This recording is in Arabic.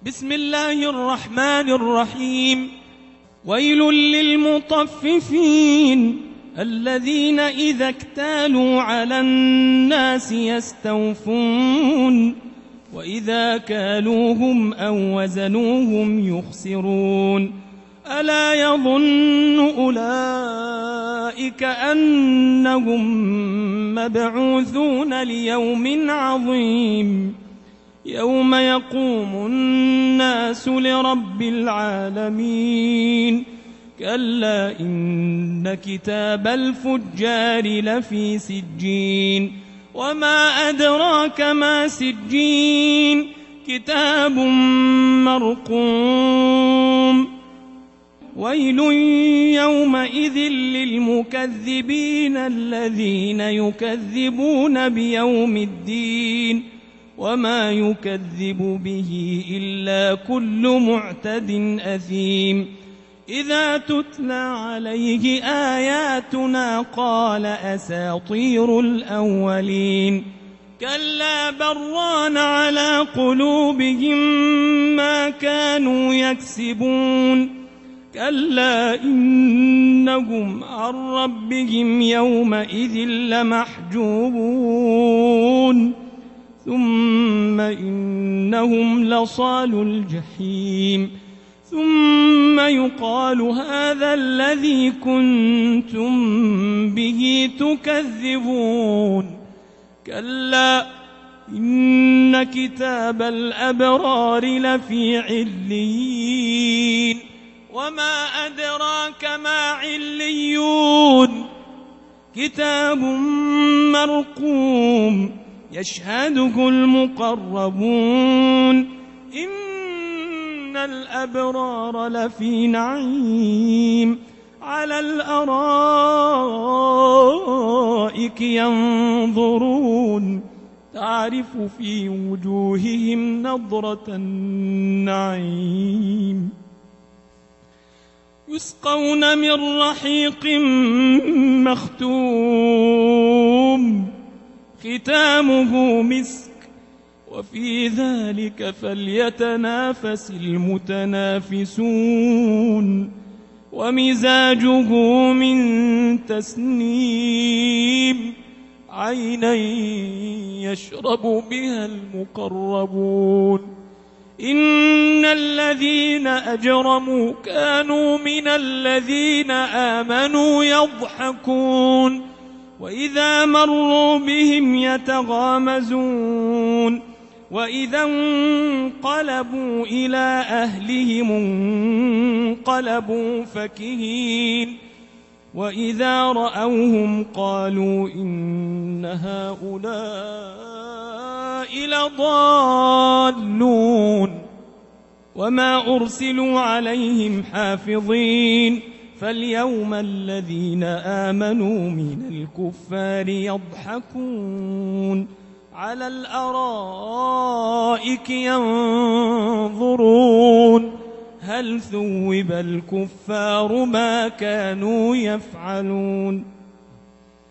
بسم الله الرحمن الرحيم. ويل للمطففين الذين إذا اكتالوا على الناس يستوفون وإذا كالوهم أو وزنوهم يخسرون ألا يظن أولئك أنهم مبعوثون ليوم عظيم يوم يقوم الناس لرب العالمين كلا إن كتاب الفجار لفي سجين وما أدراك ما سجين كتاب مرقوم ويل يومئذ للمكذبين الذين يكذبون بيوم الدين وما يكذب به إلا كل معتد أثيم إذا تتلى عليه آياتنا قال أساطير الأولين كلا بران على قلوبهم ما كانوا يكسبون كلا إنهم عن ربهم يومئذ لمحجوبون ثم إنهم لصالو الجحيم ثم يقال هذا الذي كنتم به تكذبون كلا إن كتاب الأبرار لفي عليين وما أدراك ما عليون كتاب مرقوم يشهده المقربون إن الأبرار لفي نعيم على الأرائك ينظرون تعرف في وجوههم نضرة النعيم يسقون من رحيق مختوم ختامه مسك وفي ذلك فليتنافس المتنافسون ومزاجه من تسنيم عينا يشرب بها المقربون إن الذين أجرموا كانوا من الذين آمنوا يضحكون وإذا مروا بهم يتغامزون وإذا انقلبوا إلى أهلهم انقلبوا فكهين وإذا رأوهم قالوا إن هؤلاء لضالون وما أرسلوا عليهم حافظين فاليوم الذين آمنوا من الكفار يضحكون على الأرائك ينظرون هل ثوب الكفار ما كانوا يفعلون